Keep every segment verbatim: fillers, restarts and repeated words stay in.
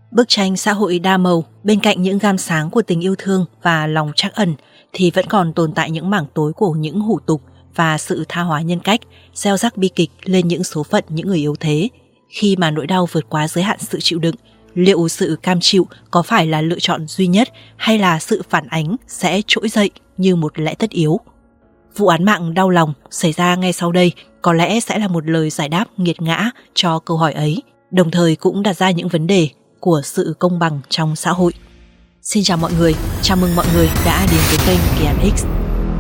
Bức tranh xã hội đa màu, bên cạnh những gam sáng của tình yêu thương và lòng trắc ẩn thì vẫn còn tồn tại những mảng tối của những hủ tục và sự tha hóa nhân cách, gieo rắc bi kịch lên những số phận những người yếu thế. Khi mà nỗi đau vượt quá giới hạn sự chịu đựng, liệu sự cam chịu có phải là lựa chọn duy nhất hay là sự phản ánh sẽ trỗi dậy như một lẽ tất yếu? Vụ án mạng đau lòng xảy ra ngay sau đây có lẽ sẽ là một lời giải đáp nghiệt ngã cho câu hỏi ấy, đồng thời cũng đặt ra những vấn đề của sự công bằng trong xã hội. Xin chào mọi người, chào mừng mọi người đã đến với kênh Kỳ Án X.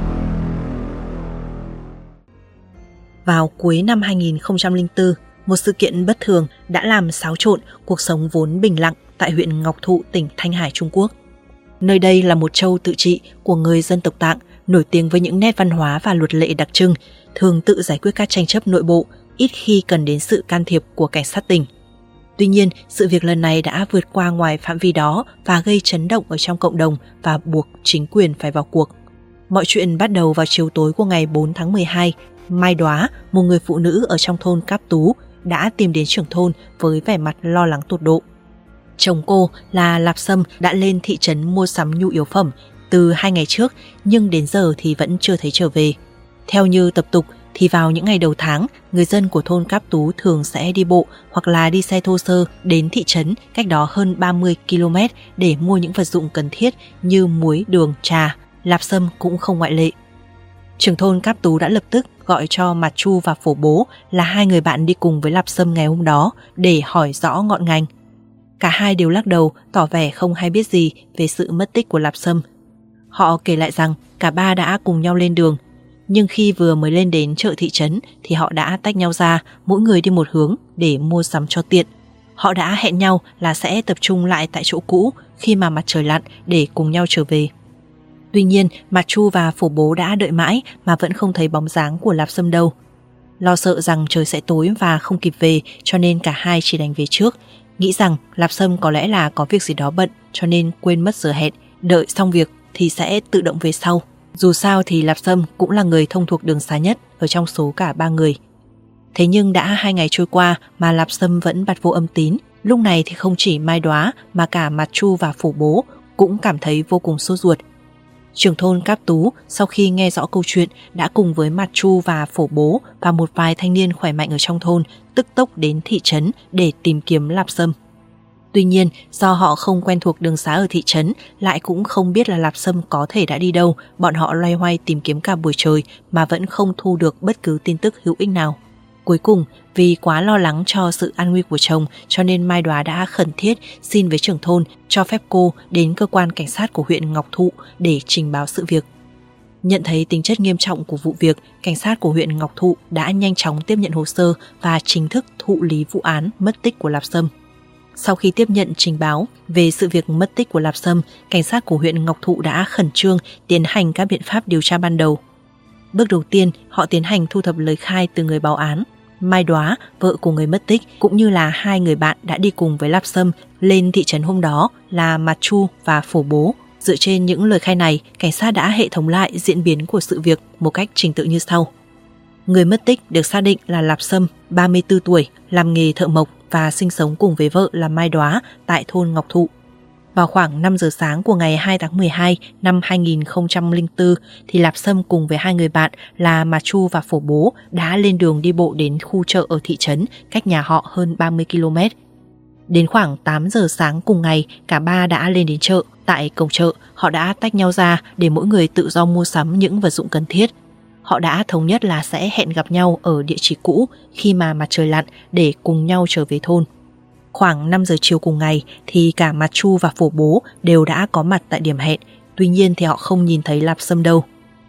Vào cuối năm hai nghìn không trăm lẻ bốn, một sự kiện bất thường đã làm xáo trộn cuộc sống vốn bình lặng tại huyện Ngọc Thụ, tỉnh Thanh Hải, Trung Quốc. Nơi đây là một châu tự trị của người dân tộc Tạng, nổi tiếng với những nét văn hóa và luật lệ đặc trưng, thường tự giải quyết các tranh chấp nội bộ, ít khi cần đến sự can thiệp của cảnh sát tỉnh. Tuy nhiên, sự việc lần này đã vượt qua ngoài phạm vi đó và gây chấn động ở trong cộng đồng và buộc chính quyền phải vào cuộc. Mọi chuyện bắt đầu vào chiều tối của ngày bốn tháng mười hai. Mai Đoá, một người phụ nữ ở trong thôn Cáp Tú, đã tìm đến trưởng thôn với vẻ mặt lo lắng tột độ. Chồng cô là Lạp Sâm đã lên thị trấn mua sắm nhu yếu phẩm từ hai ngày trước, nhưng đến giờ thì vẫn chưa thấy trở về. Theo như tập tục thì vào những ngày đầu tháng, người dân của thôn Cáp Tú thường sẽ đi bộ hoặc là đi xe thô sơ đến thị trấn cách đó hơn ba mươi ki lô mét để mua những vật dụng cần thiết như muối, đường, trà. Lạp Sâm cũng không ngoại lệ. Trưởng thôn Cáp Tú đã lập tức gọi cho Mạt Chu và Phổ Bố là hai người bạn đi cùng với Lạp Sâm ngày hôm đó để hỏi rõ ngọn ngành. Cả hai đều lắc đầu, tỏ vẻ không hay biết gì về sự mất tích của Lạp Sâm. Họ kể lại rằng cả ba đã cùng nhau lên đường, nhưng khi vừa mới lên đến chợ thị trấn thì họ đã tách nhau ra, mỗi người đi một hướng để mua sắm cho tiện. Họ đã hẹn nhau là sẽ tập trung lại tại chỗ cũ khi mà mặt trời lặn để cùng nhau trở về. Tuy nhiên, Mạt Chu và Phổ Bố đã đợi mãi mà vẫn không thấy bóng dáng của Lạp Sâm đâu. Lo sợ rằng trời sẽ tối và không kịp về, cho nên cả hai chỉ đành về trước, nghĩ rằng Lạp Sâm có lẽ là có việc gì đó bận cho nên quên mất giờ hẹn, đợi xong việc thì sẽ tự động về sau. Dù sao thì Lạp Sâm cũng là người thông thuộc đường xá nhất ở trong số cả ba người. Thế nhưng đã hai ngày trôi qua mà Lạp Sâm vẫn bặt vô âm tín. Lúc này thì không chỉ Mai Đoá mà cả Mạt Chu và Phổ Bố cũng cảm thấy vô cùng sốt ruột. Trưởng thôn Cáp Tú sau khi nghe rõ câu chuyện đã cùng với Mạt Chu và Phổ Bố và một vài thanh niên khỏe mạnh ở trong thôn tức tốc đến thị trấn để tìm kiếm Lạp Sâm. Tuy nhiên, do họ không quen thuộc đường xá ở thị trấn, lại cũng không biết là Lạp Sâm có thể đã đi đâu, bọn họ loay hoay tìm kiếm cả buổi trời mà vẫn không thu được bất cứ tin tức hữu ích nào. Cuối cùng, vì quá lo lắng cho sự an nguy của chồng cho nên Mai Đoá đã khẩn thiết xin với trưởng thôn cho phép cô đến cơ quan cảnh sát của huyện Ngọc Thụ để trình báo sự việc. Nhận thấy tính chất nghiêm trọng của vụ việc, cảnh sát của huyện Ngọc Thụ đã nhanh chóng tiếp nhận hồ sơ và chính thức thụ lý vụ án mất tích của Lạp Sâm. Sau khi tiếp nhận trình báo về sự việc mất tích của Lạp Sâm, cảnh sát của huyện Ngọc Thụ đã khẩn trương tiến hành các biện pháp điều tra ban đầu. Bước đầu tiên, họ tiến hành thu thập lời khai từ người báo án. Mai Đoá, vợ của người mất tích, cũng như là hai người bạn đã đi cùng với Lạp Sâm lên thị trấn hôm đó là Mạt Chu và Phổ Bố. Dựa trên những lời khai này, cảnh sát đã hệ thống lại diễn biến của sự việc một cách trình tự như sau. Người mất tích được xác định là Lạp Sâm, ba mươi tư tuổi, làm nghề thợ mộc và sinh sống cùng với vợ là Mai Đoá tại thôn Ngọc Thụ. Vào khoảng năm giờ sáng của ngày hai tháng mười hai năm hai nghìn không trăm lẻ bốn thì Lạp Sâm cùng với hai người bạn là Mạt Chu và Phổ Bố đã lên đường đi bộ đến khu chợ ở thị trấn cách nhà họ hơn ba mươi ki lô mét. Đến khoảng tám giờ sáng cùng ngày, cả ba đã lên đến chợ. Tại cổng chợ, họ đã tách nhau ra để mỗi người tự do mua sắm những vật dụng cần thiết. Họ đã thống nhất là sẽ hẹn gặp nhau ở địa chỉ cũ khi mà mặt trời lặn để cùng nhau trở về thôn. Khoảng năm giờ chiều cùng ngày thì cả Mạt Chu và Phổ Bố đều đã có mặt tại điểm hẹn, tuy nhiên thì họ không nhìn thấy Lạp Sâm đâu.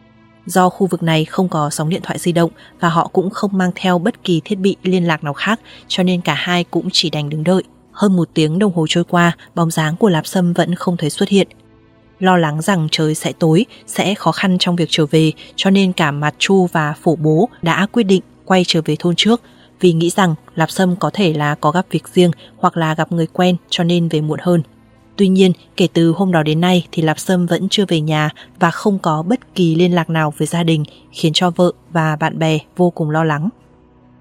Do khu vực này không có sóng điện thoại di động và họ cũng không mang theo bất kỳ thiết bị liên lạc nào khác, cho nên cả hai cũng chỉ đành đứng đợi. Hơn một tiếng đồng hồ trôi qua, bóng dáng của Lạp Sâm vẫn không thấy xuất hiện. Lo lắng rằng trời sẽ tối, sẽ khó khăn trong việc trở về, cho nên cả Mạt Chu và Phổ Bố đã quyết định quay trở về thôn trước, vì nghĩ rằng Lạp Sâm có thể là có gặp việc riêng hoặc là gặp người quen cho nên về muộn hơn. Tuy nhiên, kể từ hôm đó đến nay thì Lạp Sâm vẫn chưa về nhà và không có bất kỳ liên lạc nào với gia đình, khiến cho vợ và bạn bè vô cùng lo lắng.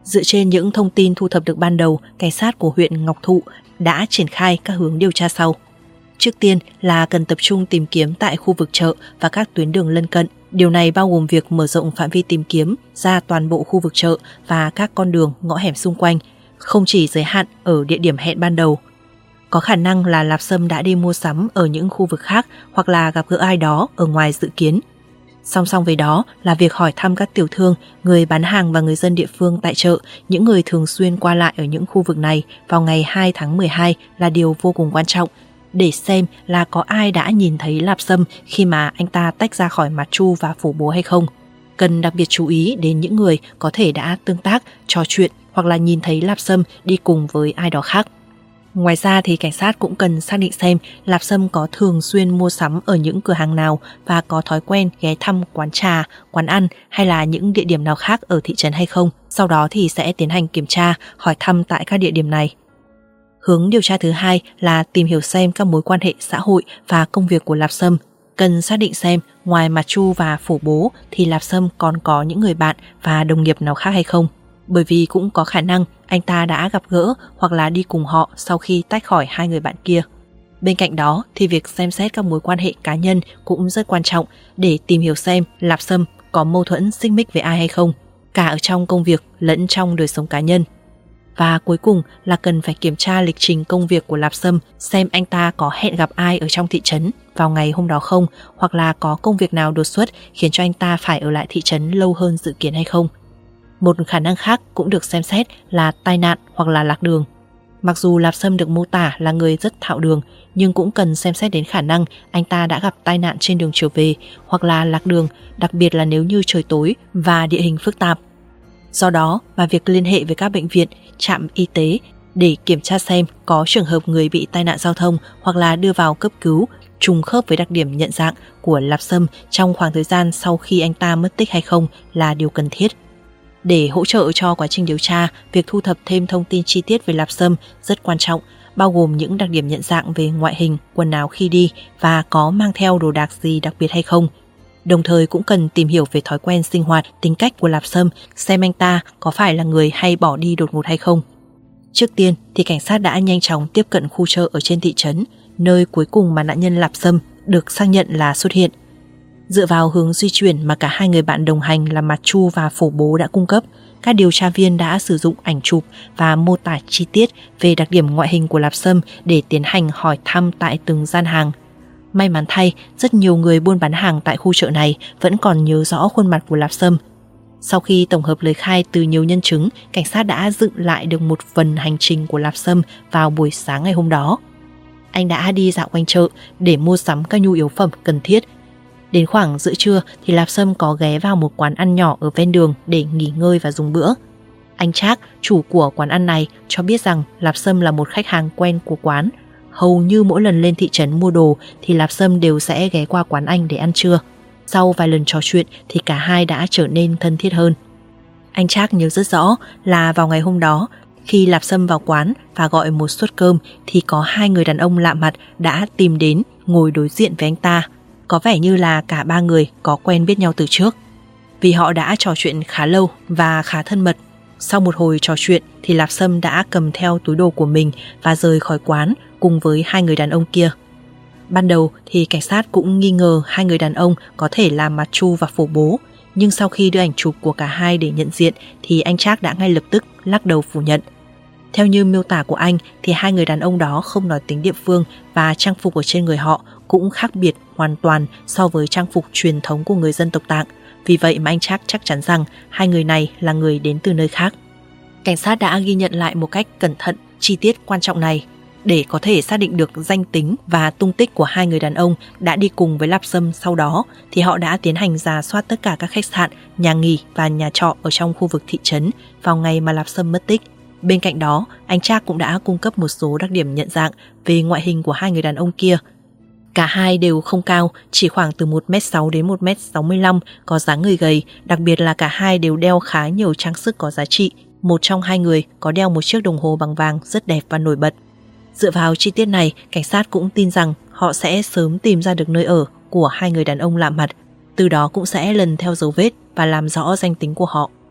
Dựa trên những thông tin thu thập được ban đầu, cảnh sát của huyện Ngọc Thụ đã triển khai các hướng điều tra sau. Trước tiên là cần tập trung tìm kiếm tại khu vực chợ và các tuyến đường lân cận. Điều này bao gồm việc mở rộng phạm vi tìm kiếm ra toàn bộ khu vực chợ và các con đường, ngõ hẻm xung quanh, không chỉ giới hạn ở địa điểm hẹn ban đầu. Có khả năng là Lạp Sâm đã đi mua sắm ở những khu vực khác hoặc là gặp gỡ ai đó ở ngoài dự kiến. Song song với đó là việc hỏi thăm các tiểu thương, người bán hàng và người dân địa phương tại chợ, những người thường xuyên qua lại ở những khu vực này vào ngày hai tháng mười hai là điều vô cùng quan trọng, để xem là có ai đã nhìn thấy Lạp Sâm khi mà anh ta tách ra khỏi Mặt Chu và Phủ Bố hay không. Cần đặc biệt chú ý đến những người có thể đã tương tác, trò chuyện hoặc là nhìn thấy Lạp Sâm đi cùng với ai đó khác. Ngoài ra thì cảnh sát cũng cần xác định xem Lạp Sâm có thường xuyên mua sắm ở những cửa hàng nào và có thói quen ghé thăm quán trà, quán ăn hay là những địa điểm nào khác ở thị trấn hay không. Sau đó thì sẽ tiến hành kiểm tra, hỏi thăm tại các địa điểm này. Hướng điều tra thứ hai là tìm hiểu xem các mối quan hệ xã hội và công việc của Lạp Sâm. Cần xác định xem ngoài Mặt Chu và Phủ Bố thì Lạp Sâm còn có những người bạn và đồng nghiệp nào khác hay không. Bởi vì cũng có khả năng anh ta đã gặp gỡ hoặc là đi cùng họ sau khi tách khỏi hai người bạn kia. Bên cạnh đó thì việc xem xét các mối quan hệ cá nhân cũng rất quan trọng để tìm hiểu xem Lạp Sâm có mâu thuẫn xích mích với ai hay không, cả ở trong công việc lẫn trong đời sống cá nhân. Và cuối cùng là cần phải kiểm tra lịch trình công việc của Lạp Sâm, xem anh ta có hẹn gặp ai ở trong thị trấn vào ngày hôm đó không, hoặc là có công việc nào đột xuất khiến cho anh ta phải ở lại thị trấn lâu hơn dự kiến hay không. Một khả năng khác cũng được xem xét là tai nạn hoặc là lạc đường. Mặc dù Lạp Sâm được mô tả là người rất thạo đường, nhưng cũng cần xem xét đến khả năng anh ta đã gặp tai nạn trên đường trở về hoặc là lạc đường, đặc biệt là nếu như trời tối và địa hình phức tạp. Do đó mà việc liên hệ với các bệnh viện, trạm y tế để kiểm tra xem có trường hợp người bị tai nạn giao thông hoặc là đưa vào cấp cứu trùng khớp với đặc điểm nhận dạng của Lạp Sâm trong khoảng thời gian sau khi anh ta mất tích hay không là điều cần thiết. Để hỗ trợ cho quá trình điều tra, việc thu thập thêm thông tin chi tiết về Lạp Sâm rất quan trọng, bao gồm những đặc điểm nhận dạng về ngoại hình, quần áo khi đi và có mang theo đồ đạc gì đặc biệt hay không. Đồng thời cũng cần tìm hiểu về thói quen sinh hoạt, tính cách của Lạp Sâm, xem anh ta có phải là người hay bỏ đi đột ngột hay không. Trước tiên thì cảnh sát đã nhanh chóng tiếp cận khu chợ ở trên thị trấn, nơi cuối cùng mà nạn nhân Lạp Sâm được xác nhận là xuất hiện. Dựa vào hướng di chuyển mà cả hai người bạn đồng hành là Mặt Chu và Phủ Bố đã cung cấp, các điều tra viên đã sử dụng ảnh chụp và mô tả chi tiết về đặc điểm ngoại hình của Lạp Sâm để tiến hành hỏi thăm tại từng gian hàng. May mắn thay, rất nhiều người buôn bán hàng tại khu chợ này vẫn còn nhớ rõ khuôn mặt của Lạp Sâm. Sau khi tổng hợp lời khai từ nhiều nhân chứng, cảnh sát đã dựng lại được một phần hành trình của Lạp Sâm vào buổi sáng ngày hôm đó. Anh đã đi dạo quanh chợ để mua sắm các nhu yếu phẩm cần thiết. Đến khoảng giữa trưa thì Lạp Sâm có ghé vào một quán ăn nhỏ ở ven đường để nghỉ ngơi và dùng bữa. Anh Trác, chủ của quán ăn này, cho biết rằng Lạp Sâm là một khách hàng quen của quán. Hầu như mỗi lần lên thị trấn mua đồ thì Lạp Sâm đều sẽ ghé qua quán anh để ăn trưa. Sau vài lần trò chuyện thì cả hai đã trở nên thân thiết hơn. Anh Trác nhớ rất rõ là vào ngày hôm đó, khi Lạp Sâm vào quán và gọi một suất cơm thì có hai người đàn ông lạ mặt đã tìm đến ngồi đối diện với anh ta. Có vẻ như là cả ba người có quen biết nhau từ trước, vì họ đã trò chuyện khá lâu và khá thân mật. Sau một hồi trò chuyện thì Lạp Sâm đã cầm theo túi đồ của mình và rời khỏi quán cùng với hai người đàn ông kia. Ban đầu thì cảnh sát cũng nghi ngờ hai người đàn ông có thể là Mặt Chu và Phủ Bố, nhưng sau khi đưa ảnh chụp của cả hai để nhận diện thì anh Trác đã ngay lập tức lắc đầu phủ nhận. Theo như miêu tả của anh thì hai người đàn ông đó không nói tiếng địa phương và trang phục ở trên người họ cũng khác biệt hoàn toàn so với trang phục truyền thống của người dân tộc Tạng. Vì vậy mà anh Trác chắc chắn rằng hai người này là người đến từ nơi khác. Cảnh sát đã ghi nhận lại một cách cẩn thận chi tiết quan trọng này để có thể xác định được danh tính và tung tích của hai người đàn ông đã đi cùng với Lạp Sâm. Sau đó thì họ đã tiến hành rà soát tất cả các khách sạn, nhà nghỉ và nhà trọ ở trong khu vực thị trấn vào ngày mà Lạp Sâm mất tích. Bên cạnh đó, anh Trác cũng đã cung cấp một số đặc điểm nhận dạng về ngoại hình của hai người đàn ông kia. Cả hai đều không cao, chỉ khoảng từ một mét sáu đến một mét sáu mươi lăm, có dáng người gầy, đặc biệt là cả hai đều đeo khá nhiều trang sức có giá trị. Một trong hai người có đeo một chiếc đồng hồ bằng vàng rất đẹp và nổi bật. Dựa vào chi tiết này, cảnh sát cũng tin rằng họ sẽ sớm tìm ra được nơi ở của hai người đàn ông lạ mặt, từ đó cũng sẽ lần theo dấu vết và làm rõ danh tính của họ.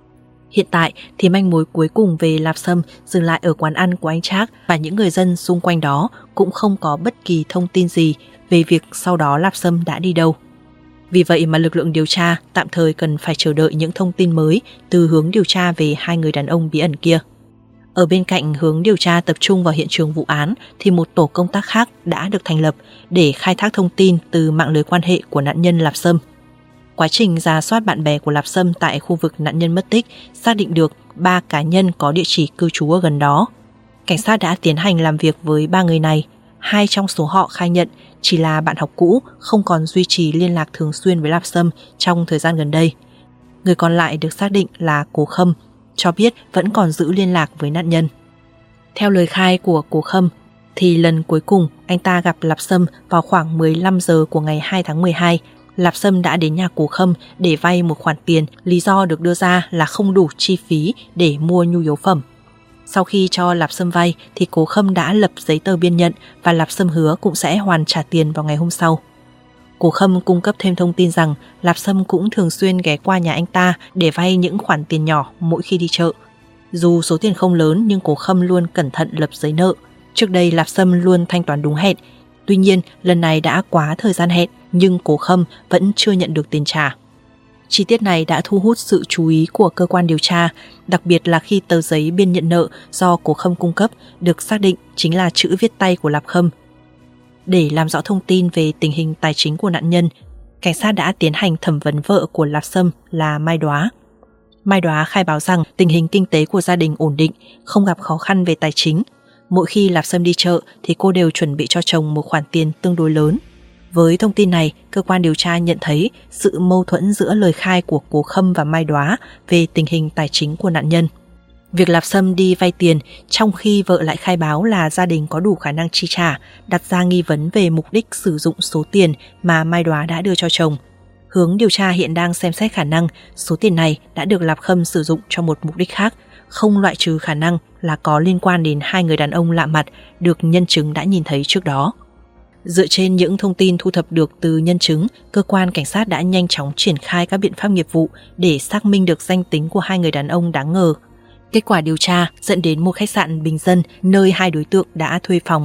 Hiện tại thì manh mối cuối cùng về Lạp Sâm dừng lại ở quán ăn của anh Trác, và những người dân xung quanh đó cũng không có bất kỳ thông tin gì về việc sau đó Lạp Sâm đã đi đâu. Vì vậy mà lực lượng điều tra tạm thời cần phải chờ đợi những thông tin mới từ hướng điều tra về hai người đàn ông bí ẩn kia. Ở bên cạnh hướng điều tra tập trung vào hiện trường vụ án thì một tổ công tác khác đã được thành lập để khai thác thông tin từ mạng lưới quan hệ của nạn nhân Lạp Sâm. Quá trình rà soát bạn bè của Lạp Sâm tại khu vực nạn nhân mất tích xác định được ba cá nhân có địa chỉ cư trú ở gần đó. Cảnh sát đã tiến hành làm việc với ba người này. Hai trong số họ khai nhận chỉ là bạn học cũ, không còn duy trì liên lạc thường xuyên với Lạp Sâm trong thời gian gần đây. Người còn lại được xác định là Cố Khâm, cho biết vẫn còn giữ liên lạc với nạn nhân. Theo lời khai của Cố Khâm, thì lần cuối cùng anh ta gặp Lạp Sâm vào khoảng mười lăm giờ của ngày hai tháng mười hai. Lạp Sâm đã đến nhà Cố Khâm để vay một khoản tiền, lý do được đưa ra là không đủ chi phí để mua nhu yếu phẩm. Sau khi cho Lạp Sâm vay thì Cố Khâm đã lập giấy tờ biên nhận và Lạp Sâm hứa cũng sẽ hoàn trả tiền vào ngày hôm sau. Cố Khâm cung cấp thêm thông tin rằng Lạp Sâm cũng thường xuyên ghé qua nhà anh ta để vay những khoản tiền nhỏ mỗi khi đi chợ. Dù số tiền không lớn nhưng Cố Khâm luôn cẩn thận lập giấy nợ. Trước đây Lạp Sâm luôn thanh toán đúng hẹn. Tuy nhiên lần này đã quá thời gian hẹn nhưng Cố Khâm vẫn chưa nhận được tiền trả. Chi tiết này đã thu hút sự chú ý của cơ quan điều tra, đặc biệt là khi tờ giấy biên nhận nợ do Cố Khâm cung cấp được xác định chính là chữ viết tay của Lạp Khâm. Để làm rõ thông tin về tình hình tài chính của nạn nhân, cảnh sát đã tiến hành thẩm vấn vợ của Lạp Sâm là Mai Đoá. Mai Đoá khai báo rằng tình hình kinh tế của gia đình ổn định, không gặp khó khăn về tài chính. Mỗi khi Lạp Sâm đi chợ thì cô đều chuẩn bị cho chồng một khoản tiền tương đối lớn. Với thông tin này, cơ quan điều tra nhận thấy sự mâu thuẫn giữa lời khai của Cố Khâm và Mai Đoá về tình hình tài chính của nạn nhân. Việc Lạp Sâm đi vay tiền trong khi vợ lại khai báo là gia đình có đủ khả năng chi trả, đặt ra nghi vấn về mục đích sử dụng số tiền mà Mai Đoá đã đưa cho chồng. Hướng điều tra hiện đang xem xét khả năng số tiền này đã được Lạp Khâm sử dụng cho một mục đích khác, không loại trừ khả năng là có liên quan đến hai người đàn ông lạ mặt được nhân chứng đã nhìn thấy trước đó. Dựa trên những thông tin thu thập được từ nhân chứng, cơ quan cảnh sát đã nhanh chóng triển khai các biện pháp nghiệp vụ để xác minh được danh tính của hai người đàn ông đáng ngờ. Kết quả điều tra dẫn đến một khách sạn bình dân nơi hai đối tượng đã thuê phòng.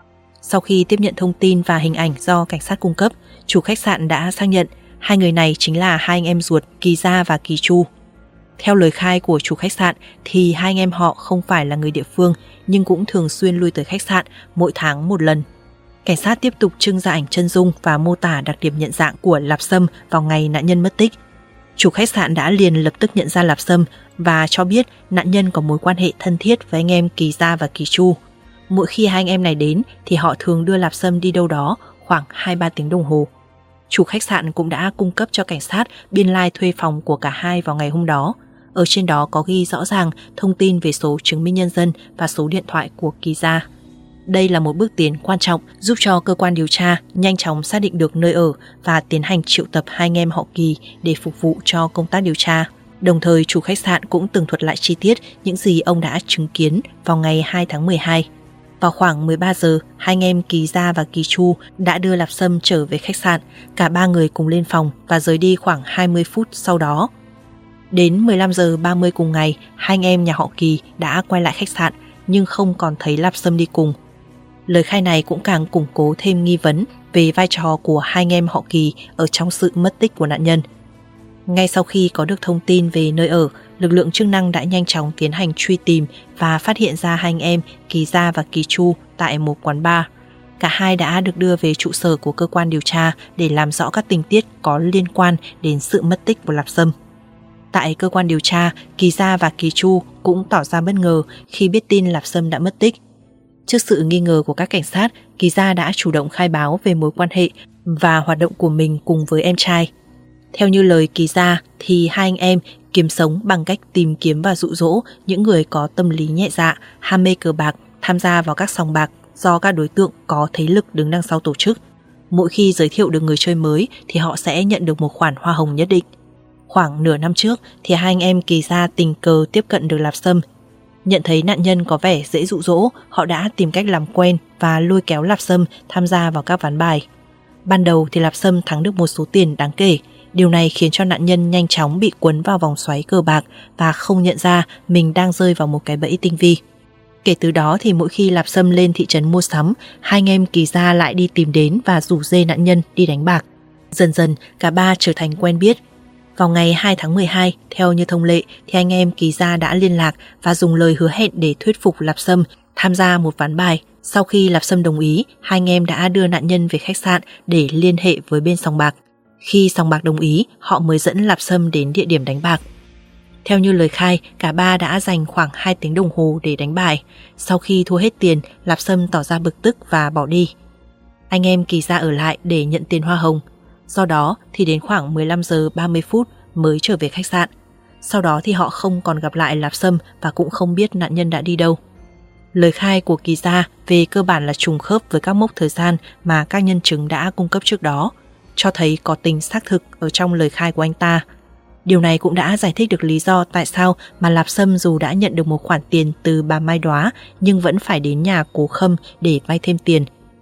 Sau khi tiếp nhận thông tin và hình ảnh do cảnh sát cung cấp, chủ khách sạn đã xác nhận hai người này chính là hai anh em ruột Kỳ Gia và Kỳ Chu. Theo lời khai của chủ khách sạn thì hai anh em họ không phải là người địa phương nhưng cũng thường xuyên lui tới khách sạn mỗi tháng một lần. Cảnh sát tiếp tục trưng ra ảnh chân dung và mô tả đặc điểm nhận dạng của Lạp Sâm vào ngày nạn nhân mất tích. Chủ khách sạn đã liền lập tức nhận ra Lạp Sâm và cho biết nạn nhân có mối quan hệ thân thiết với anh em Kỳ Gia và Kỳ Chu. Mỗi khi hai anh em này đến thì họ thường đưa Lạp Sâm đi đâu đó khoảng hai ba tiếng đồng hồ. Chủ khách sạn cũng đã cung cấp cho cảnh sát biên lai thuê phòng của cả hai vào ngày hôm đó. Ở trên đó có ghi rõ ràng thông tin về số chứng minh nhân dân và số điện thoại của Kỳ Gia. Đây là một bước tiến quan trọng giúp cho cơ quan điều tra nhanh chóng xác định được nơi ở và tiến hành triệu tập hai anh em họ Kỳ để phục vụ cho công tác điều tra. Đồng thời chủ khách sạn cũng tường thuật lại chi tiết những gì ông đã chứng kiến vào ngày hai tháng mười hai. Vào khoảng mười ba giờ, hai anh em Kỳ Gia và Kỳ Chu đã đưa Lạp Sâm trở về khách sạn. Cả ba người cùng lên phòng và rời đi khoảng hai mươi phút sau đó. Đến mười lăm giờ ba mươi cùng ngày, hai anh em nhà họ Kỳ đã quay lại khách sạn nhưng không còn thấy Lạp Sâm đi cùng. Lời khai này cũng càng củng cố thêm nghi vấn về vai trò của hai anh em họ Kỳ ở trong sự mất tích của nạn nhân. Ngay sau khi có được thông tin về nơi ở, lực lượng chức năng đã nhanh chóng tiến hành truy tìm và phát hiện ra hai anh em Kỳ Gia và Kỳ Chu tại một quán bar. Cả hai đã được đưa về trụ sở của cơ quan điều tra để làm rõ các tình tiết có liên quan đến sự mất tích của Lạp Sâm. Tại cơ quan điều tra, Kỳ Gia và Kỳ Chu cũng tỏ ra bất ngờ khi biết tin Lạp Sâm đã mất tích. Trước sự nghi ngờ của các cảnh sát, Kỳ Gia đã chủ động khai báo về mối quan hệ và hoạt động của mình cùng với em trai. Theo như lời Kỳ Gia thì hai anh em kiếm sống bằng cách tìm kiếm và dụ dỗ những người có tâm lý nhẹ dạ, ham mê cờ bạc, tham gia vào các sòng bạc do các đối tượng có thế lực đứng đằng sau tổ chức. Mỗi khi giới thiệu được người chơi mới thì họ sẽ nhận được một khoản hoa hồng nhất định. Khoảng nửa năm trước thì hai anh em Kỳ Gia tình cờ tiếp cận được Lạp Sâm. Nhận thấy nạn nhân có vẻ dễ dụ dỗ, họ đã tìm cách làm quen và lôi kéo Lạp Sâm tham gia vào các ván bài. Ban đầu thì Lạp Sâm thắng được một số tiền đáng kể. Điều này khiến cho nạn nhân nhanh chóng bị cuốn vào vòng xoáy cờ bạc và không nhận ra mình đang rơi vào một cái bẫy tinh vi. Kể từ đó thì mỗi khi Lạp Sâm lên thị trấn mua sắm, hai anh em Kỳ Gia lại đi tìm đến và rủ rê nạn nhân đi đánh bạc. Dần dần, cả ba trở thành quen biết. Vào ngày hai tháng mười hai, theo như thông lệ, thì anh em Kỳ Gia đã liên lạc và dùng lời hứa hẹn để thuyết phục Lạp Sâm tham gia một ván bài. Sau khi Lạp Sâm đồng ý, hai anh em đã đưa nạn nhân về khách sạn để liên hệ với bên sòng bạc. Khi sòng bạc đồng ý, họ mới dẫn Lạp Sâm đến địa điểm đánh bạc. Theo như lời khai, cả ba đã dành khoảng hai tiếng đồng hồ để đánh bài. Sau khi thua hết tiền, Lạp Sâm tỏ ra bực tức và bỏ đi. Anh em Kỳ Gia ở lại để nhận tiền hoa hồng. Do đó thì đến khoảng mười lăm giờ ba mươi phút mới trở về khách sạn. Sau đó thì họ không còn gặp lại Lạp Sâm và cũng không biết nạn nhân đã đi đâu. Lời khai của Kỳ Gia về cơ bản là trùng khớp với các mốc thời gian mà các nhân chứng đã cung cấp trước đó, cho thấy có tính xác thực ở trong lời khai của anh ta. Điều này cũng đã giải thích được lý do tại sao mà Lạp Sâm dù đã nhận được một khoản tiền từ bà Mai Đoá nhưng vẫn phải đến nhà Cố Khâm để vay thêm tiền.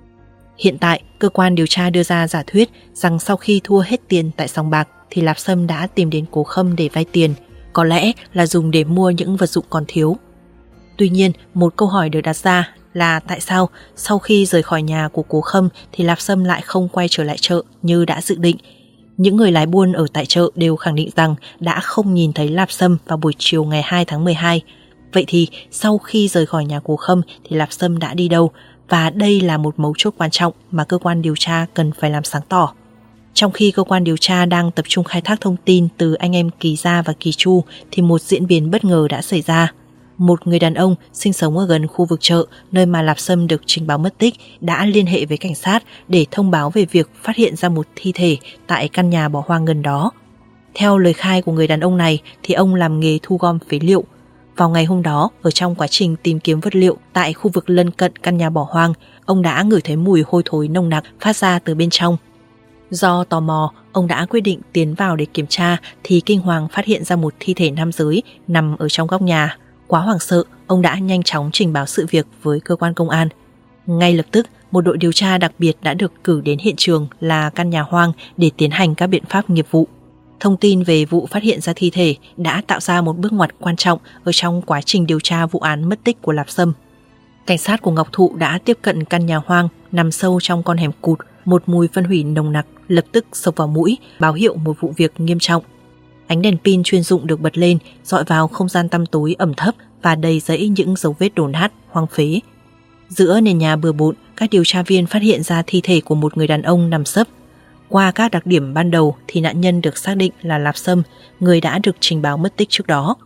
Hiện tại, cơ quan điều tra đưa ra giả thuyết rằng sau khi thua hết tiền tại sòng bạc thì Lạp Sâm đã tìm đến Cố Khâm để vay tiền, có lẽ là dùng để mua những vật dụng còn thiếu. Tuy nhiên, một câu hỏi được đặt ra là tại sao sau khi rời khỏi nhà của Cố Khâm thì Lạp Sâm lại không quay trở lại chợ như đã dự định. Những người lái buôn ở tại chợ đều khẳng định rằng đã không nhìn thấy Lạp Sâm vào buổi chiều ngày hai tháng mười hai. Vậy thì sau khi rời khỏi nhà Cố Khâm thì Lạp Sâm đã đi đâu? Và đây là một mấu chốt quan trọng mà cơ quan điều tra cần phải làm sáng tỏ. Trong khi cơ quan điều tra đang tập trung khai thác thông tin từ anh em Kỳ Gia và Kỳ Chu thì một diễn biến bất ngờ đã xảy ra. Một người đàn ông sinh sống ở gần khu vực chợ nơi mà Lạp Sâm được trình báo mất tích đã liên hệ với cảnh sát để thông báo về việc phát hiện ra một thi thể tại căn nhà bỏ hoang gần đó. Theo lời khai của người đàn ông này thì ông làm nghề thu gom phế liệu. Vào ngày hôm đó, ở trong quá trình tìm kiếm vật liệu tại khu vực lân cận căn nhà bỏ hoang, ông đã ngửi thấy mùi hôi thối nồng nặc phát ra từ bên trong. Do tò mò, ông đã quyết định tiến vào để kiểm tra thì kinh hoàng phát hiện ra một thi thể nam giới nằm ở trong góc nhà. Quá hoảng sợ, ông đã nhanh chóng trình báo sự việc với cơ quan công an. Ngay lập tức, một đội điều tra đặc biệt đã được cử đến hiện trường là căn nhà hoang để tiến hành các biện pháp nghiệp vụ. Thông tin về vụ phát hiện ra thi thể đã tạo ra một bước ngoặt quan trọng ở trong quá trình điều tra vụ án mất tích của Lạp Sâm. Cảnh sát của Ngọc Thụ đã tiếp cận căn nhà hoang nằm sâu trong con hẻm cụt, một mùi phân hủy nồng nặc lập tức xộc vào mũi, báo hiệu một vụ việc nghiêm trọng. Ánh đèn pin chuyên dụng được bật lên, dọi vào không gian tăm tối ẩm thấp và đầy rẫy những dấu vết đổ nát, hoang phế. Giữa nền nhà bừa bộn, các điều tra viên phát hiện ra thi thể của một người đàn ông nằm sấp. Qua các đặc điểm ban đầu thì nạn nhân được xác định là Lạp Sâm, người đã được trình báo mất tích trước đó.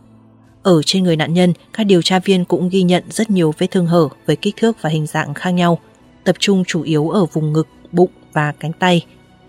Ở trên người nạn nhân, các điều tra viên cũng ghi nhận rất nhiều vết thương hở với kích thước và hình dạng khác nhau, tập trung chủ yếu ở vùng ngực, bụng và cánh tay.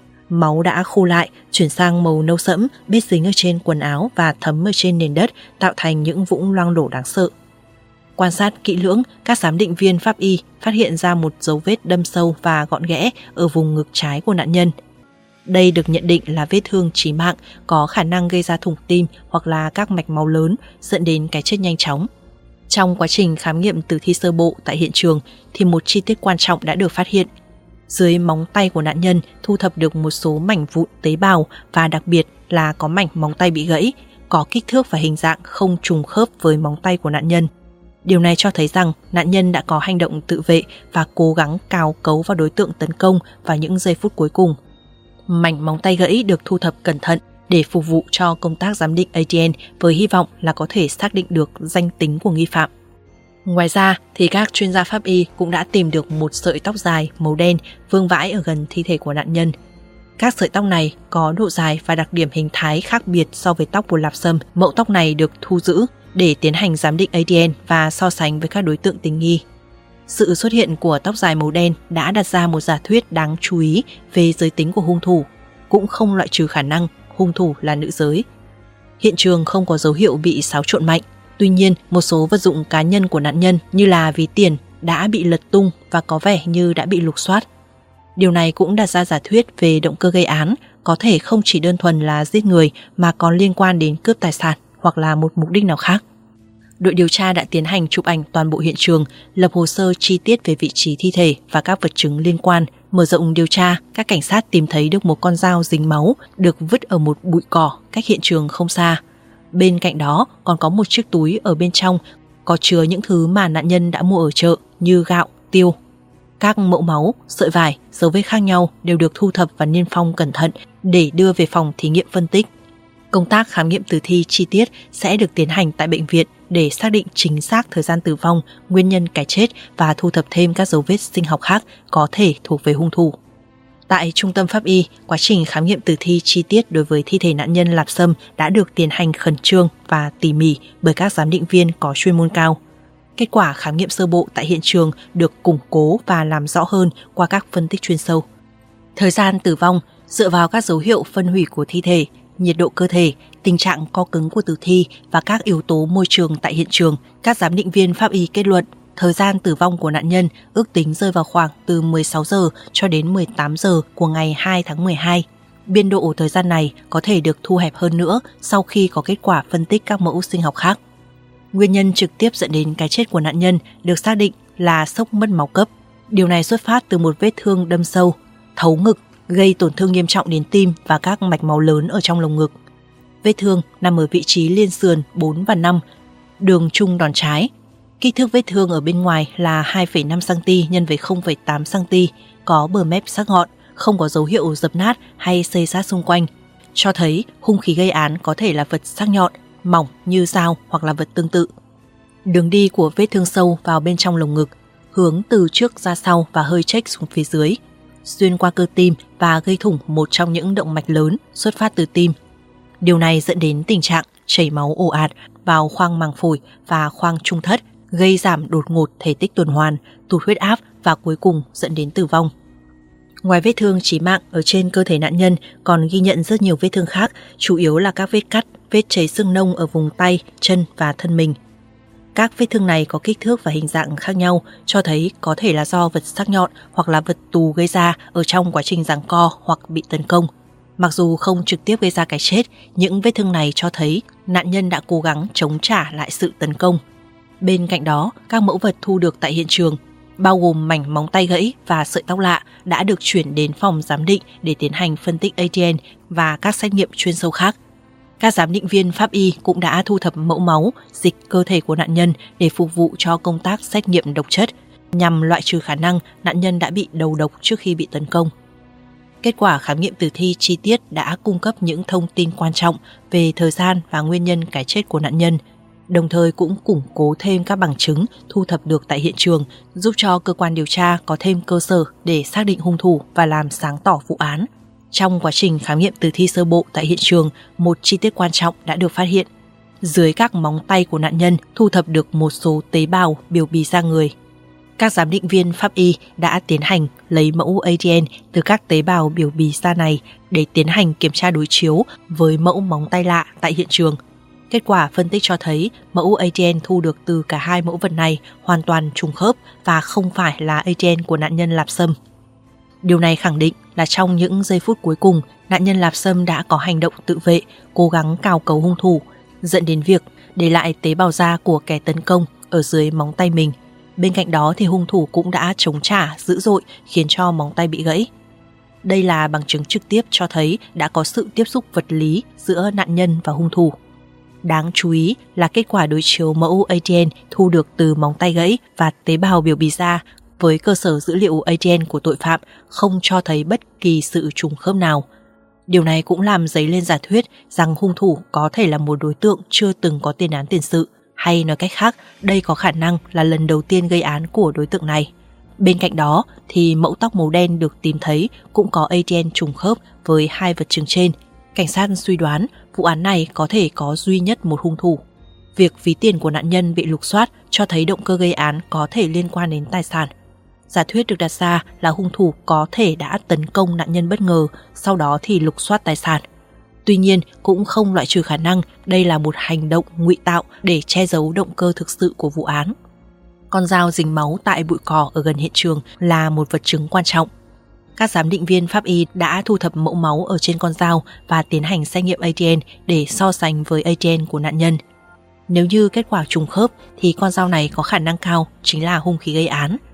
Máu đã khô lại, chuyển sang màu nâu sẫm, bết dính ở trên quần áo và thấm ở trên nền đất, tạo thành những vũng loang lổ đáng sợ. Quan sát kỹ lưỡng, các giám định viên pháp y phát hiện ra một dấu vết đâm sâu và gọn ghẽ ở vùng ngực trái của nạn nhân. Đây được nhận định là vết thương chí mạng, có khả năng gây ra thủng tim hoặc là các mạch máu lớn, dẫn đến cái chết nhanh chóng. Trong quá trình khám nghiệm tử thi sơ bộ tại hiện trường thì một chi tiết quan trọng đã được phát hiện. Dưới móng tay của nạn nhân thu thập được một số mảnh vụn tế bào và đặc biệt là có mảnh móng tay bị gãy, có kích thước và hình dạng không trùng khớp với móng tay của nạn nhân. Điều này cho thấy rằng nạn nhân đã có hành động tự vệ và cố gắng cào cấu vào đối tượng tấn công vào những giây phút cuối cùng. Mảnh móng tay gãy được thu thập cẩn thận để phục vụ cho công tác giám định a đê en với hy vọng là có thể xác định được danh tính của nghi phạm. Ngoài ra thì các chuyên gia pháp y cũng đã tìm được một sợi tóc dài màu đen vương vãi ở gần thi thể của nạn nhân. Các sợi tóc này có độ dài và đặc điểm hình thái khác biệt so với tóc của Lạp Sâm. Mẫu tóc này được thu giữ để tiến hành giám định a đê en và so sánh với các đối tượng tình nghi. Sự xuất hiện của tóc dài màu đen đã đặt ra một giả thuyết đáng chú ý về giới tính của hung thủ, cũng không loại trừ khả năng hung thủ là nữ giới. Hiện trường không có dấu hiệu bị xáo trộn mạnh, tuy nhiên một số vật dụng cá nhân của nạn nhân như là ví tiền đã bị lật tung và có vẻ như đã bị lục soát. Điều này cũng đặt ra giả thuyết về động cơ gây án, có thể không chỉ đơn thuần là giết người mà còn liên quan đến cướp tài sản hoặc là một mục đích nào khác. Đội điều tra đã tiến hành chụp ảnh toàn bộ hiện trường, lập hồ sơ chi tiết về vị trí thi thể và các vật chứng liên quan. Mở rộng điều tra, các cảnh sát tìm thấy được một con dao dính máu được vứt ở một bụi cỏ cách hiện trường không xa. Bên cạnh đó còn có một chiếc túi ở bên trong có chứa những thứ mà nạn nhân đã mua ở chợ như gạo, tiêu. Các mẫu máu, sợi vải, dấu vết khác nhau đều được thu thập và niêm phong cẩn thận để đưa về phòng thí nghiệm phân tích. Công tác khám nghiệm tử thi chi tiết sẽ được tiến hành tại bệnh viện để xác định chính xác thời gian tử vong, nguyên nhân cái chết và thu thập thêm các dấu vết sinh học khác có thể thuộc về hung thủ. Tại Trung tâm Pháp y, quá trình khám nghiệm tử thi chi tiết đối với thi thể nạn nhân Lạp Sâm đã được tiến hành khẩn trương và tỉ mỉ bởi các giám định viên có chuyên môn cao. Kết quả khám nghiệm sơ bộ tại hiện trường được củng cố và làm rõ hơn qua các phân tích chuyên sâu. Thời gian tử vong dựa vào các dấu hiệu phân hủy của thi thể, nhiệt độ cơ thể, tình trạng co cứng của tử thi và các yếu tố môi trường tại hiện trường, các giám định viên pháp y kết luận thời gian tử vong của nạn nhân ước tính rơi vào khoảng từ mười sáu giờ cho đến mười tám giờ của ngày hai tháng mười hai. Biên độ thời gian này có thể được thu hẹp hơn nữa sau khi có kết quả phân tích các mẫu sinh học khác. Nguyên nhân trực tiếp dẫn đến cái chết của nạn nhân được xác định là sốc mất máu cấp. Điều này xuất phát từ một vết thương đâm sâu, thấu ngực, gây tổn thương nghiêm trọng đến tim và các mạch máu lớn ở trong lồng ngực. Vết thương nằm ở vị trí liên sườn bốn và năm, đường trung đòn trái. Kích thước vết thương ở bên ngoài là hai phẩy năm xăng-ti-mét x không phẩy tám xăng-ti-mét, có bờ mép sắc gọn, không có dấu hiệu dập nát hay xây xát xung quanh, cho thấy hung khí gây án có thể là vật sắc nhọn, mỏng như dao hoặc là vật tương tự. Đường đi của vết thương sâu vào bên trong lồng ngực, hướng từ trước ra sau và hơi chếch xuống phía dưới, xuyên qua cơ tim và gây thủng một trong những động mạch lớn xuất phát từ tim. Điều này dẫn đến tình trạng chảy máu ồ ạt vào khoang màng phổi và khoang trung thất, gây giảm đột ngột thể tích tuần hoàn, tụt huyết áp và cuối cùng dẫn đến tử vong. Ngoài vết thương chí mạng ở trên cơ thể nạn nhân còn ghi nhận rất nhiều vết thương khác, chủ yếu là các vết cắt, vết cháy xương nông ở vùng tay, chân và thân mình. Các vết thương này có kích thước và hình dạng khác nhau, cho thấy có thể là do vật sắc nhọn hoặc là vật tù gây ra ở trong quá trình giằng co hoặc bị tấn công. Mặc dù không trực tiếp gây ra cái chết, những vết thương này cho thấy nạn nhân đã cố gắng chống trả lại sự tấn công. Bên cạnh đó, các mẫu vật thu được tại hiện trường, bao gồm mảnh móng tay gãy và sợi tóc lạ, đã được chuyển đến phòng giám định để tiến hành phân tích a đê en và các xét nghiệm chuyên sâu khác. Các giám định viên pháp y cũng đã thu thập mẫu máu, dịch cơ thể của nạn nhân để phục vụ cho công tác xét nghiệm độc chất, nhằm loại trừ khả năng nạn nhân đã bị đầu độc trước khi bị tấn công. Kết quả khám nghiệm tử thi chi tiết đã cung cấp những thông tin quan trọng về thời gian và nguyên nhân cái chết của nạn nhân, đồng thời cũng củng cố thêm các bằng chứng thu thập được tại hiện trường, giúp cho cơ quan điều tra có thêm cơ sở để xác định hung thủ và làm sáng tỏ vụ án. Trong quá trình khám nghiệm tử thi sơ bộ tại hiện trường, một chi tiết quan trọng đã được phát hiện. Dưới các móng tay của nạn nhân thu thập được một số tế bào biểu bì da người. Các giám định viên pháp y đã tiến hành lấy mẫu a đê en từ các tế bào biểu bì da này để tiến hành kiểm tra đối chiếu với mẫu móng tay lạ tại hiện trường. Kết quả phân tích cho thấy mẫu a đê en thu được từ cả hai mẫu vật này hoàn toàn trùng khớp và không phải là a đê en của nạn nhân Lạp Sâm. Điều này khẳng định là trong những giây phút cuối cùng, nạn nhân Lạp Sâm đã có hành động tự vệ, cố gắng cào cấu hung thủ, dẫn đến việc để lại tế bào da của kẻ tấn công ở dưới móng tay mình. Bên cạnh đó thì hung thủ cũng đã chống trả dữ dội khiến cho móng tay bị gãy. Đây là bằng chứng trực tiếp cho thấy đã có sự tiếp xúc vật lý giữa nạn nhân và hung thủ. Đáng chú ý là kết quả đối chiếu mẫu a đê en thu được từ móng tay gãy và tế bào biểu bì da với cơ sở dữ liệu a đê en của tội phạm không cho thấy bất kỳ sự trùng khớp nào. Điều này cũng làm dấy lên giả thuyết rằng hung thủ có thể là một đối tượng chưa từng có tiền án tiền sự, hay nói cách khác, đây có khả năng là lần đầu tiên gây án của đối tượng này. Bên cạnh đó thì mẫu tóc màu đen được tìm thấy cũng có a đê en trùng khớp với hai vật chứng trên. Cảnh sát suy đoán vụ án này có thể có duy nhất một hung thủ. Việc ví tiền của nạn nhân bị lục soát cho thấy động cơ gây án có thể liên quan đến tài sản. Giả thuyết được đặt ra là hung thủ có thể đã tấn công nạn nhân bất ngờ, sau đó thì lục soát tài sản. Tuy nhiên, cũng không loại trừ khả năng đây là một hành động ngụy tạo để che giấu động cơ thực sự của vụ án. Con dao dính máu tại bụi cỏ ở gần hiện trường là một vật chứng quan trọng. Các giám định viên pháp y đã thu thập mẫu máu ở trên con dao và tiến hành xét nghiệm a đê en để so sánh với a đê en của nạn nhân. Nếu như kết quả trùng khớp thì con dao này có khả năng cao chính là hung khí gây án.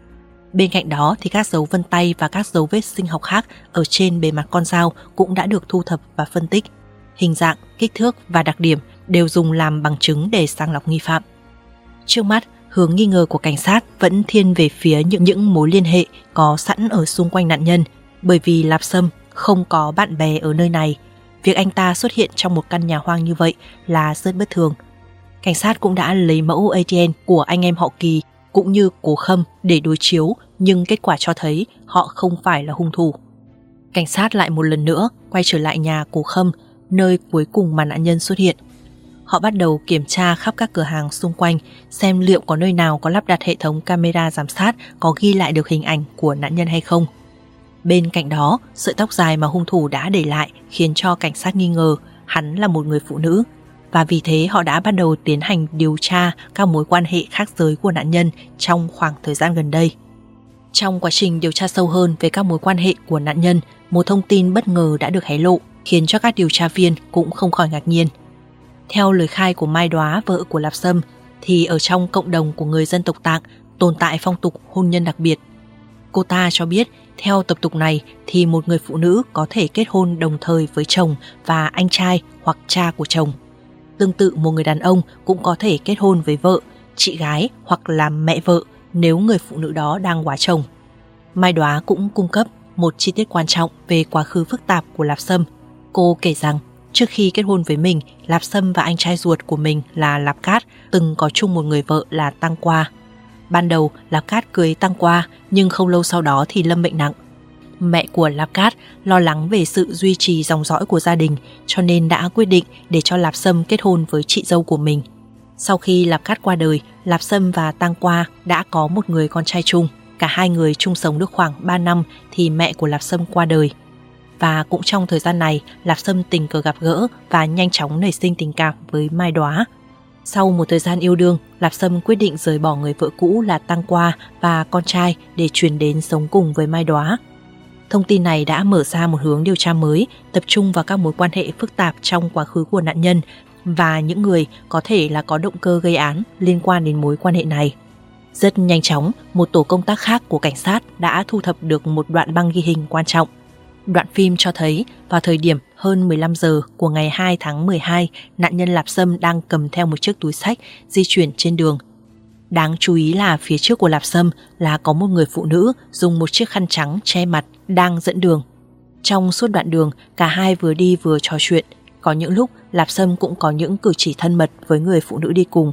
Bên cạnh đó thì các dấu vân tay và các dấu vết sinh học khác ở trên bề mặt con dao cũng đã được thu thập và phân tích. Hình dạng, kích thước và đặc điểm đều dùng làm bằng chứng để sàng lọc nghi phạm. Trước mắt, hướng nghi ngờ của cảnh sát vẫn thiên về phía những, những mối liên hệ có sẵn ở xung quanh nạn nhân, bởi vì Lạp Sâm không có bạn bè ở nơi này. Việc anh ta xuất hiện trong một căn nhà hoang như vậy là rất bất thường. Cảnh sát cũng đã lấy mẫu a đê en của anh em họ Kỳ cũng như Cố Khâm để đối chiếu, nhưng kết quả cho thấy họ không phải là hung thủ. Cảnh sát lại một lần nữa quay trở lại nhà Cố Khâm, nơi cuối cùng mà nạn nhân xuất hiện. Họ bắt đầu kiểm tra khắp các cửa hàng xung quanh, xem liệu có nơi nào có lắp đặt hệ thống camera giám sát có ghi lại được hình ảnh của nạn nhân hay không. Bên cạnh đó, sợi tóc dài mà hung thủ đã để lại khiến cho cảnh sát nghi ngờ hắn là một người phụ nữ, và vì thế họ đã bắt đầu tiến hành điều tra các mối quan hệ khác giới của nạn nhân trong khoảng thời gian gần đây. Trong quá trình điều tra sâu hơn về các mối quan hệ của nạn nhân, một thông tin bất ngờ đã được hé lộ, khiến cho các điều tra viên cũng không khỏi ngạc nhiên. Theo lời khai của Mai Đoá, vợ của Lạp Sâm, thì ở trong cộng đồng của người dân tộc Tạng tồn tại phong tục hôn nhân đặc biệt. Cô ta cho biết, theo tập tục này thì một người phụ nữ có thể kết hôn đồng thời với chồng và anh trai hoặc cha của chồng. Tương tự, một người đàn ông cũng có thể kết hôn với vợ, chị gái hoặc là mẹ vợ nếu người phụ nữ đó đang góa chồng. Mai Đoá cũng cung cấp một chi tiết quan trọng về quá khứ phức tạp của Lạp Sâm. Cô kể rằng, trước khi kết hôn với mình, Lạp Sâm và anh trai ruột của mình là Lạp Cát từng có chung một người vợ là Tăng Qua. Ban đầu, Lạp Cát cưới Tăng Qua, nhưng không lâu sau đó thì lâm bệnh nặng. Mẹ của Lạp Cát lo lắng về sự duy trì dòng dõi của gia đình, cho nên đã quyết định để cho Lạp Sâm kết hôn với chị dâu của mình. Sau khi Lạp Cát qua đời, Lạp Sâm và Tăng Qua đã có một người con trai chung. Cả hai người chung sống được khoảng ba năm thì mẹ của Lạp Sâm qua đời. Và cũng trong thời gian này, Lạp Sâm tình cờ gặp gỡ và nhanh chóng nảy sinh tình cảm với Mai Đoá. Sau một thời gian yêu đương, Lạp Sâm quyết định rời bỏ người vợ cũ là Tăng Qua và con trai để chuyển đến sống cùng với Mai Đoá. Thông tin này đã mở ra một hướng điều tra mới, tập trung vào các mối quan hệ phức tạp trong quá khứ của nạn nhân và những người có thể là có động cơ gây án liên quan đến mối quan hệ này. Rất nhanh chóng, một tổ công tác khác của cảnh sát đã thu thập được một đoạn băng ghi hình quan trọng. Đoạn phim cho thấy vào thời điểm hơn mười lăm giờ của ngày hai tháng mười hai, nạn nhân Lạp Sâm đang cầm theo một chiếc túi xách di chuyển trên đường. Đáng chú ý là phía trước của Lạp Sâm là có một người phụ nữ dùng một chiếc khăn trắng che mặt đang dẫn đường. Trong suốt đoạn đường, cả hai vừa đi vừa trò chuyện. Có những lúc Lạp Sâm cũng có những cử chỉ thân mật với người phụ nữ đi cùng.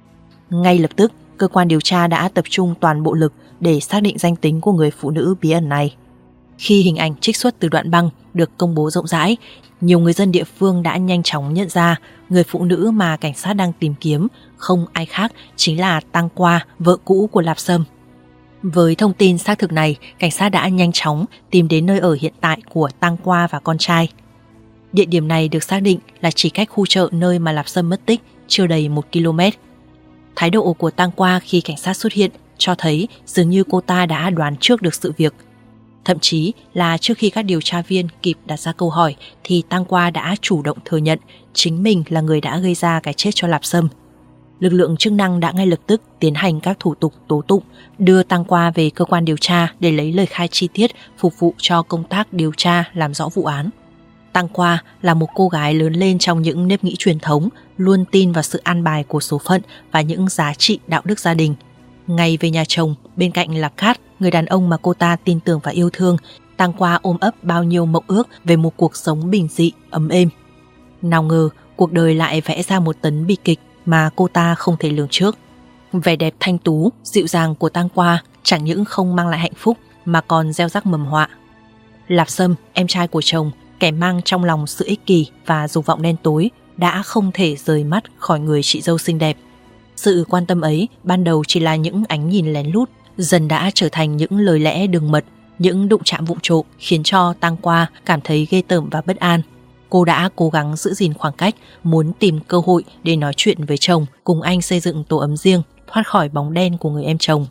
Ngay lập tức, cơ quan điều tra đã tập trung toàn bộ lực để xác định danh tính của người phụ nữ bí ẩn này. Khi hình ảnh trích xuất từ đoạn băng được công bố rộng rãi, nhiều người dân địa phương đã nhanh chóng nhận ra người phụ nữ mà cảnh sát đang tìm kiếm không ai khác chính là Tăng Qua, vợ cũ của Lạp Sâm. Với thông tin xác thực này, cảnh sát đã nhanh chóng tìm đến nơi ở hiện tại của Tăng Qua và con trai. Địa điểm này được xác định là chỉ cách khu chợ nơi mà Lạp Sâm mất tích chưa đầy một ki lô mét. Thái độ của Tăng Qua khi cảnh sát xuất hiện cho thấy dường như cô ta đã đoán trước được sự việc. Thậm chí là trước khi các điều tra viên kịp đặt ra câu hỏi thì Tăng Qua đã chủ động thừa nhận chính mình là người đã gây ra cái chết cho Lạp Sâm. Lực lượng chức năng đã ngay lập tức tiến hành các thủ tục tố tụng, đưa Tăng Qua về cơ quan điều tra để lấy lời khai chi tiết phục vụ cho công tác điều tra làm rõ vụ án. Tăng Qua là một cô gái lớn lên trong những nếp nghĩ truyền thống, luôn tin vào sự an bài của số phận và những giá trị đạo đức gia đình. Ngày về nhà chồng, bên cạnh Lạp Cát, người đàn ông mà cô ta tin tưởng và yêu thương, Tăng Qua ôm ấp bao nhiêu mộng ước về một cuộc sống bình dị, ấm êm. Nào ngờ, cuộc đời lại vẽ ra một tấn bi kịch mà cô ta không thể lường trước. Vẻ đẹp thanh tú, dịu dàng của Tăng Qua chẳng những không mang lại hạnh phúc mà còn gieo rắc mầm họa. Lạp Sâm, em trai của chồng, kẻ mang trong lòng sự ích kỷ và dục vọng đen tối, đã không thể rời mắt khỏi người chị dâu xinh đẹp. Sự quan tâm ấy ban đầu chỉ là những ánh nhìn lén lút, dần đã trở thành những lời lẽ đường mật, những đụng chạm vụng trộm khiến cho Tăng Qua cảm thấy ghê tởm và bất an. Cô đã cố gắng giữ gìn khoảng cách, muốn tìm cơ hội để nói chuyện với chồng, cùng anh xây dựng tổ ấm riêng, thoát khỏi bóng đen của người em chồng.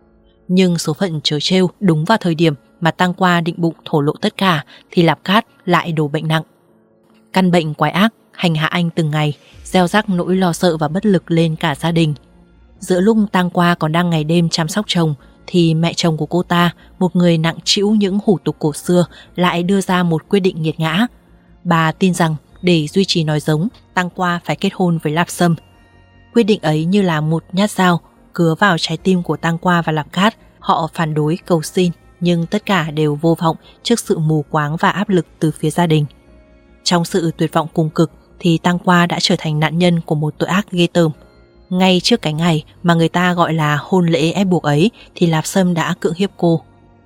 Nhưng số phận trớ trêu, đúng vào thời điểm mà Tăng Qua định bụng thổ lộ tất cả thì Lạp Cát lại đổ bệnh nặng. Căn bệnh quái ác hành hạ anh từng ngày, gieo rắc nỗi lo sợ và bất lực lên cả gia đình. Giữa lúc Tăng Qua còn đang ngày đêm chăm sóc chồng thì mẹ chồng của cô ta, một người nặng trĩu những hủ tục cổ xưa, lại đưa ra một quyết định nghiệt ngã. Bà tin rằng để duy trì nòi giống, Tăng Qua phải kết hôn với Lạp Sâm. Quyết định ấy như là một nhát dao cứa vào trái tim của Tăng Qua và Lạp Cát. Họ phản đối cầu xin, nhưng tất cả đều vô vọng trước sự mù quáng và áp lực từ phía gia đình. Trong sự tuyệt vọng cùng cực thì Tăng Qua đã trở thành nạn nhân của một tội ác ghê tởm. Ngay trước cái ngày mà người ta gọi là hôn lễ ép buộc ấy thì Lạp Sâm đã cưỡng hiếp cô.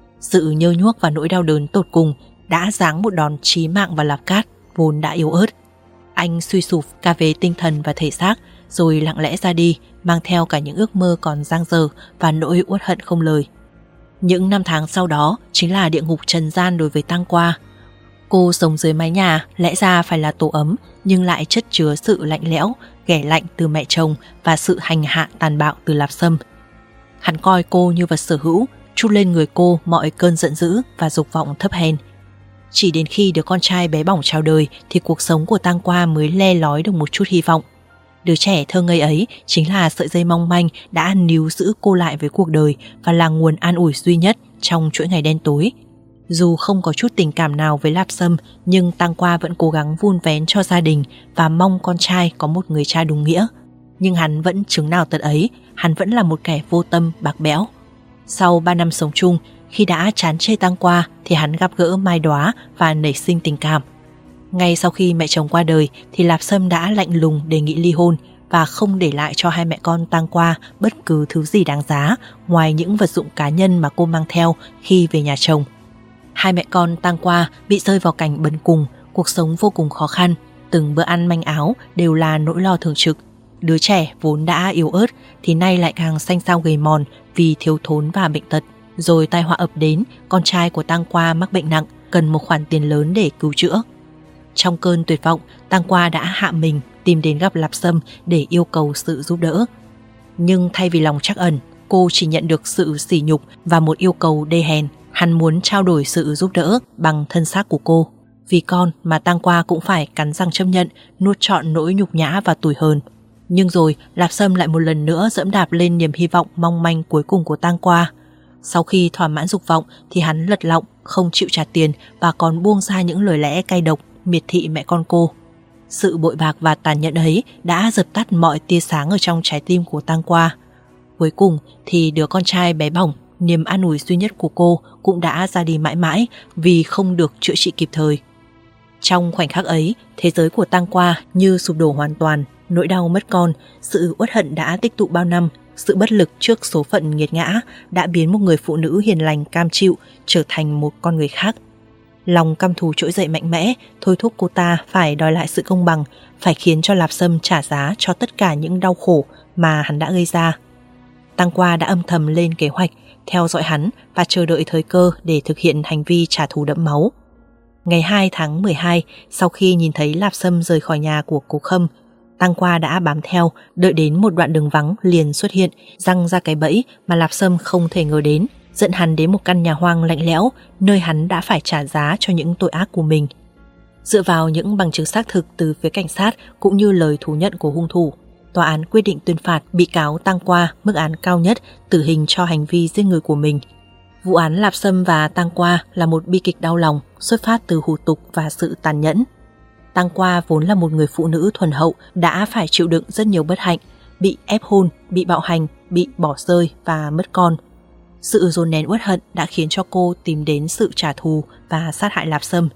Sự nhơ nhuốc và nỗi đau đớn tột cùng đã giáng một đòn chí mạng vào Lạp Cát vốn đã yếu ớt. Anh suy sụp cả về tinh thần và thể xác, rồi lặng lẽ ra đi, mang theo cả những ước mơ còn dang dở và nỗi uất hận không lời. Những năm tháng sau đó chính là địa ngục trần gian đối với Tăng Qua. Cô sống dưới mái nhà lẽ ra phải là tổ ấm, nhưng lại chất chứa sự lạnh lẽo, ghẻ lạnh từ mẹ chồng và sự hành hạ tàn bạo từ Lạp Sâm. Hắn coi cô như vật sở hữu, trút lên người cô mọi cơn giận dữ và dục vọng thấp hèn. Chỉ đến khi đứa con trai bé bỏng chào đời thì cuộc sống của Tăng Qua mới le lói được một chút hy vọng. Đứa trẻ thơ ngây ấy chính là sợi dây mong manh đã níu giữ cô lại với cuộc đời và là nguồn an ủi duy nhất trong chuỗi ngày đen tối. Dù không có chút tình cảm nào với Lạp Sâm, nhưng Tăng Qua vẫn cố gắng vun vén cho gia đình và mong con trai có một người cha đúng nghĩa. Nhưng hắn vẫn chứng nào tật ấy, hắn vẫn là một kẻ vô tâm bạc bẽo. Sau ba năm sống chung, khi đã chán chê Tăng Qua thì hắn gặp gỡ Mai Đóa và nảy sinh tình cảm. Ngay sau khi mẹ chồng qua đời thì Lạp Sâm đã lạnh lùng đề nghị ly hôn và không để lại cho hai mẹ con Tăng Qua bất cứ thứ gì đáng giá ngoài những vật dụng cá nhân mà cô mang theo khi về nhà chồng. Hai mẹ con Tăng Qua bị rơi vào cảnh bần cùng, cuộc sống vô cùng khó khăn, từng bữa ăn manh áo đều là nỗi lo thường trực. Đứa trẻ vốn đã yếu ớt thì nay lại càng xanh xao gầy mòn vì thiếu thốn và bệnh tật. Rồi tai họa ập đến, con trai của Tăng Qua mắc bệnh nặng, cần một khoản tiền lớn để cứu chữa. Trong cơn tuyệt vọng, Tăng Qua đã hạ mình tìm đến gặp Lạp Sâm để yêu cầu sự giúp đỡ. Nhưng thay vì lòng trắc ẩn, cô chỉ nhận được sự sỉ nhục và một yêu cầu đê hèn. Hắn muốn trao đổi sự giúp đỡ bằng thân xác của cô. Vì con mà Tăng Qua cũng phải cắn răng chấp nhận, nuốt trọn nỗi nhục nhã và tủi hờn. Nhưng rồi Lạp Sâm lại một lần nữa dẫm đạp lên niềm hy vọng mong manh cuối cùng của Tăng Qua. Sau khi thỏa mãn dục vọng thì hắn lật lọng, không chịu trả tiền và còn buông ra những lời lẽ cay độc, miệt thị mẹ con cô. Sự bội bạc và tàn nhẫn ấy đã dập tắt mọi tia sáng ở trong trái tim của Tăng Qua. Cuối cùng thì đứa con trai bé bỏng, niềm an ủi duy nhất của cô, cũng đã ra đi mãi mãi vì không được chữa trị kịp thời. Trong khoảnh khắc ấy, thế giới của Tăng Qua như sụp đổ hoàn toàn. Nỗi đau mất con, sự uất hận đã tích tụ bao năm, sự bất lực trước số phận nghiệt ngã đã biến một người phụ nữ hiền lành cam chịu trở thành một con người khác. Lòng căm thù trỗi dậy mạnh mẽ, thôi thúc cô ta phải đòi lại sự công bằng, phải khiến cho Lạp Sâm trả giá cho tất cả những đau khổ mà hắn đã gây ra. Tăng Qua đã âm thầm lên kế hoạch, theo dõi hắn và chờ đợi thời cơ để thực hiện hành vi trả thù đẫm máu. Ngày hai tháng mười hai, sau khi nhìn thấy Lạp Sâm rời khỏi nhà của Cố Khâm, Tăng Qua đã bám theo, đợi đến một đoạn đường vắng liền xuất hiện, giăng ra cái bẫy mà Lạp Sâm không thể ngờ đến, dẫn hắn đến một căn nhà hoang lạnh lẽo, nơi hắn đã phải trả giá cho những tội ác của mình. Dựa vào những bằng chứng xác thực từ phía cảnh sát cũng như lời thú nhận của hung thủ, tòa án quyết định tuyên phạt bị cáo Tăng Qua mức án cao nhất, tử hình cho hành vi giết người của mình. Vụ án Lạp Sâm và Tăng Qua là một bi kịch đau lòng, xuất phát từ hủ tục và sự tàn nhẫn. Tăng Qua vốn là một người phụ nữ thuần hậu, đã phải chịu đựng rất nhiều bất hạnh, bị ép hôn, bị bạo hành, bị bỏ rơi và mất con. Sự dồn nén uất hận đã khiến cho cô tìm đến sự trả thù và sát hại Lạp Sâm.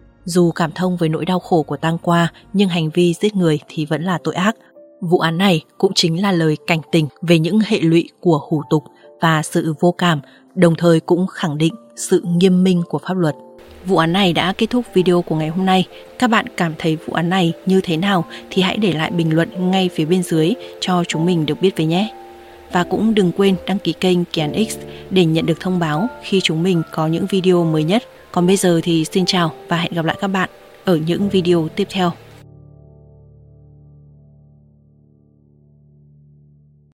Dù cảm thông với nỗi đau khổ của Tăng Qua, nhưng hành vi giết người thì vẫn là tội ác. Vụ án này cũng chính là lời cảnh tỉnh về những hệ lụy của hủ tục và sự vô cảm, đồng thời cũng khẳng định sự nghiêm minh của pháp luật. Vụ án này đã kết thúc video của ngày hôm nay. Các bạn cảm thấy vụ án này như thế nào thì hãy để lại bình luận ngay phía bên dưới cho chúng mình được biết với nhé. Và cũng đừng quên đăng ký kênh Kỳ Án X để nhận được thông báo khi chúng mình có những video mới nhất. Còn bây giờ thì xin chào và hẹn gặp lại các bạn ở những video tiếp theo.